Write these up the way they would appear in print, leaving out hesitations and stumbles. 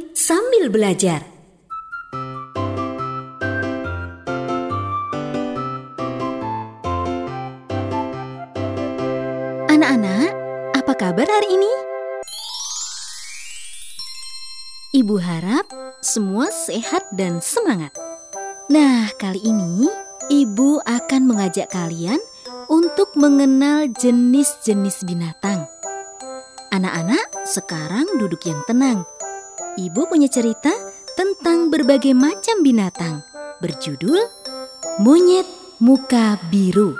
sambil belajar. Anak-anak, apa kabar hari ini? Ibu harap semua sehat dan semangat. Nah, kali ini Ibu akan mengajak kalian untuk mengenal jenis-jenis binatang. Anak-anak, sekarang duduk yang tenang. Ibu punya cerita tentang berbagai macam binatang, berjudul Monyet Muka Biru.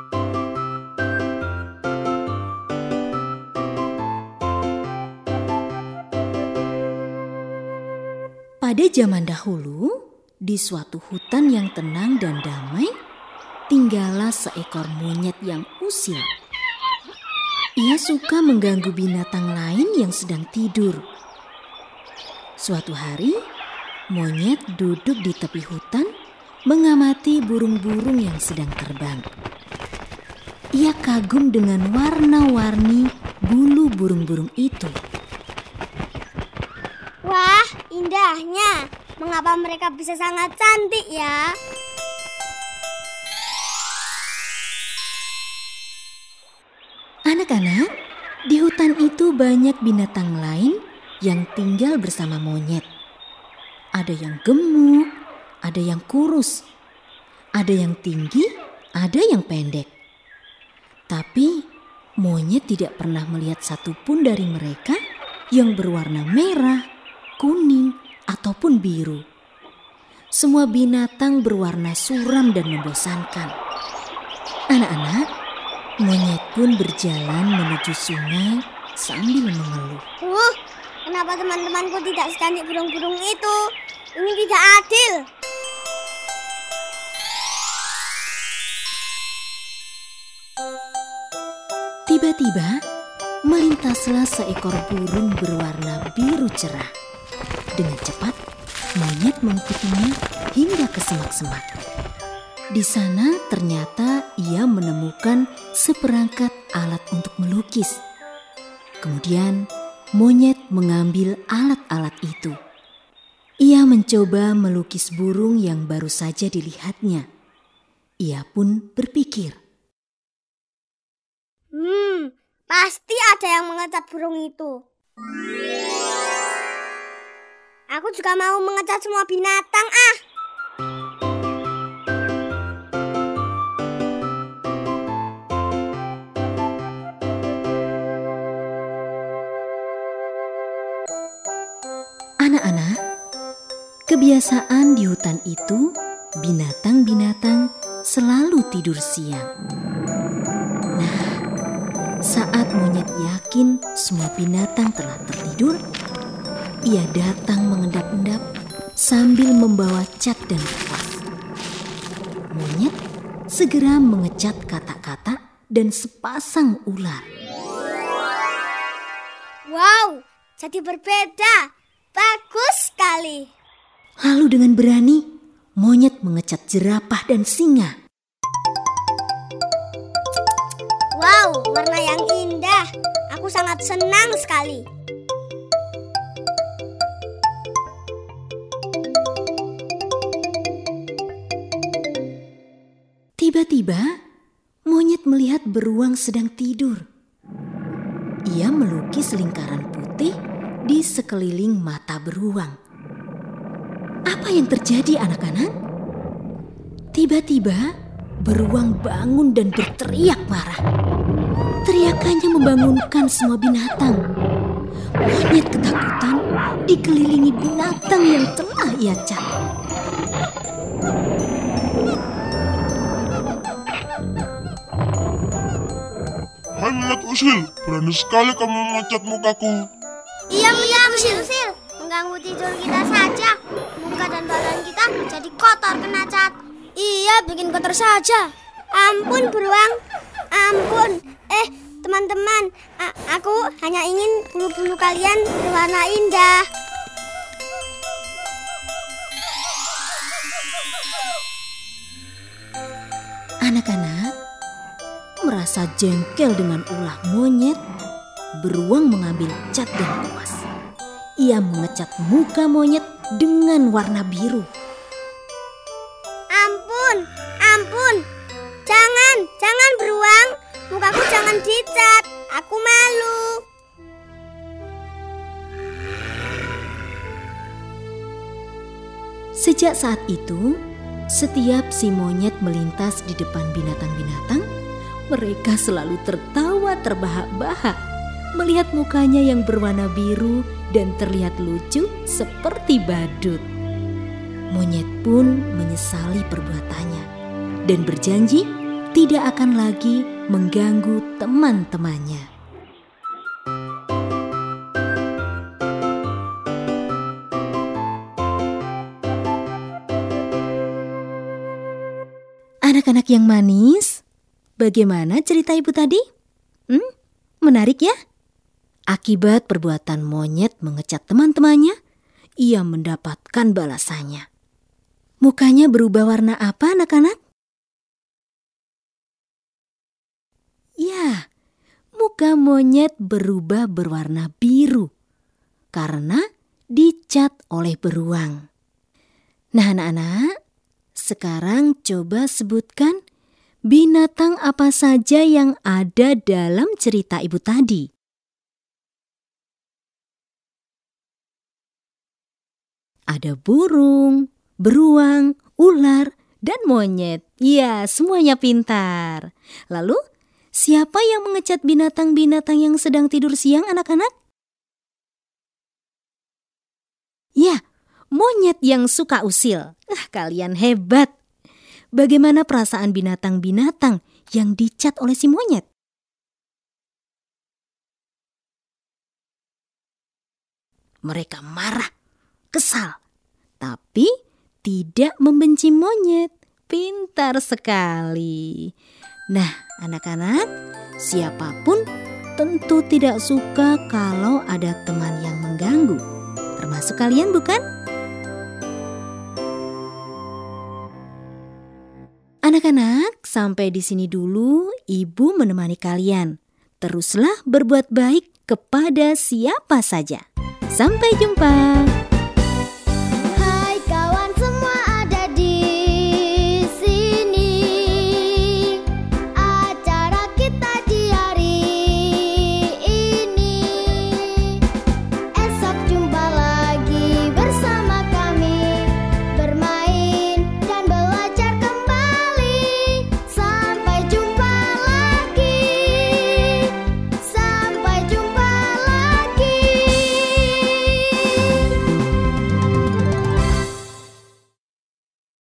Pada zaman dahulu, di suatu hutan yang tenang dan damai, tinggallah seekor monyet yang usil. Ia suka mengganggu binatang lain yang sedang tidur. Suatu hari, monyet duduk di tepi hutan mengamati burung-burung yang sedang terbang. Ia kagum dengan warna-warni bulu burung-burung itu. Wah, indahnya. Mengapa mereka bisa sangat cantik ya? Anak-anak, di hutan itu banyak binatang lain yang tinggal bersama monyet. Ada yang gemuk, ada yang kurus, ada yang tinggi, ada yang pendek. Tapi monyet tidak pernah melihat satupun dari mereka yang berwarna merah, kuning, ataupun biru. Semua binatang berwarna suram dan membosankan. Anak-anak, monyet pun berjalan menuju sungai sambil mengeluh. Kenapa teman-temanku tidak secantik burung-burung itu? Ini tidak adil. Tiba-tiba, melintaslah seekor burung berwarna biru cerah. Dengan cepat, monyet mengikutinya hingga ke semak-semak. Di sana ternyata ia menemukan seperangkat alat untuk melukis. Kemudian, monyet mengambil alat-alat itu. Ia mencoba melukis burung yang baru saja dilihatnya. Ia pun berpikir, Pasti ada yang mengecat burung itu. Aku juga mau mengecat semua binatang, Anak-anak, kebiasaan di hutan itu, binatang-binatang selalu tidur siang. Nah, saat monyet yakin semua binatang telah tertidur, ia datang mengendap-endap sambil membawa cat dan kuas. Monyet segera mengecat kata-kata dan sepasang ular. Wow, jadi berbeda. Bagus sekali. Lalu dengan berani, monyet mengecat jerapah dan singa. Wow, warna yang indah. Aku sangat senang sekali. Tiba-tiba, monyet melihat beruang sedang tidur. Ia melukis lingkaran putih di sekeliling mata beruang. Apa yang terjadi, anak-anak? Tiba-tiba, beruang bangun dan berteriak marah. Teriakannya membangunkan semua binatang. Monyet ketakutan dikelilingi binatang yang telah ia cat. Hai monyet usil, berani sekali kamu mengecat mukaku. Iya, usil. Mengganggu tidur kita saja. Muka dan badan kita jadi kotor kena cat. Iya, bikin kotor saja. Ampun beruang, ampun. Teman-teman, aku hanya ingin bulu-bulu kalian berwarna indah. Anak-anak merasa jengkel dengan ulah monyet, beruang mengambil cat dan kuas. ia mengecat muka monyet dengan warna biru. Ampun. Jangan beruang. Mukaku jangan dicat. Aku malu. Sejak saat itu, setiap si monyet melintas di depan binatang-binatang, mereka selalu tertawa terbahak-bahak melihat mukanya yang berwarna biru dan terlihat lucu seperti badut. Monyet pun menyesali perbuatannya dan berjanji tidak akan lagi mengganggu teman-temannya. Anak-anak yang manis, bagaimana cerita ibu tadi? Menarik ya? Akibat perbuatan monyet mengecat teman-temannya, ia mendapatkan balasannya. Mukanya berubah warna apa, anak-anak? Ya, muka monyet berubah berwarna biru karena dicat oleh beruang. Nah, anak-anak, sekarang coba sebutkan binatang apa saja yang ada dalam cerita ibu tadi. Ada burung, beruang, ular, dan monyet. Ya, semuanya pintar. Lalu, siapa yang mengecat binatang-binatang yang sedang tidur siang, anak-anak? Ya, monyet yang suka usil. Kalian hebat. Bagaimana perasaan binatang-binatang yang dicat oleh si monyet? Mereka marah, kesal, tapi tidak membenci monyet. Pintar sekali. Nah, anak-anak, siapapun tentu tidak suka kalau ada teman yang mengganggu. Termasuk kalian, bukan? Anak-anak, sampai di sini dulu ibu menemani kalian. Teruslah berbuat baik kepada siapa saja. Sampai jumpa.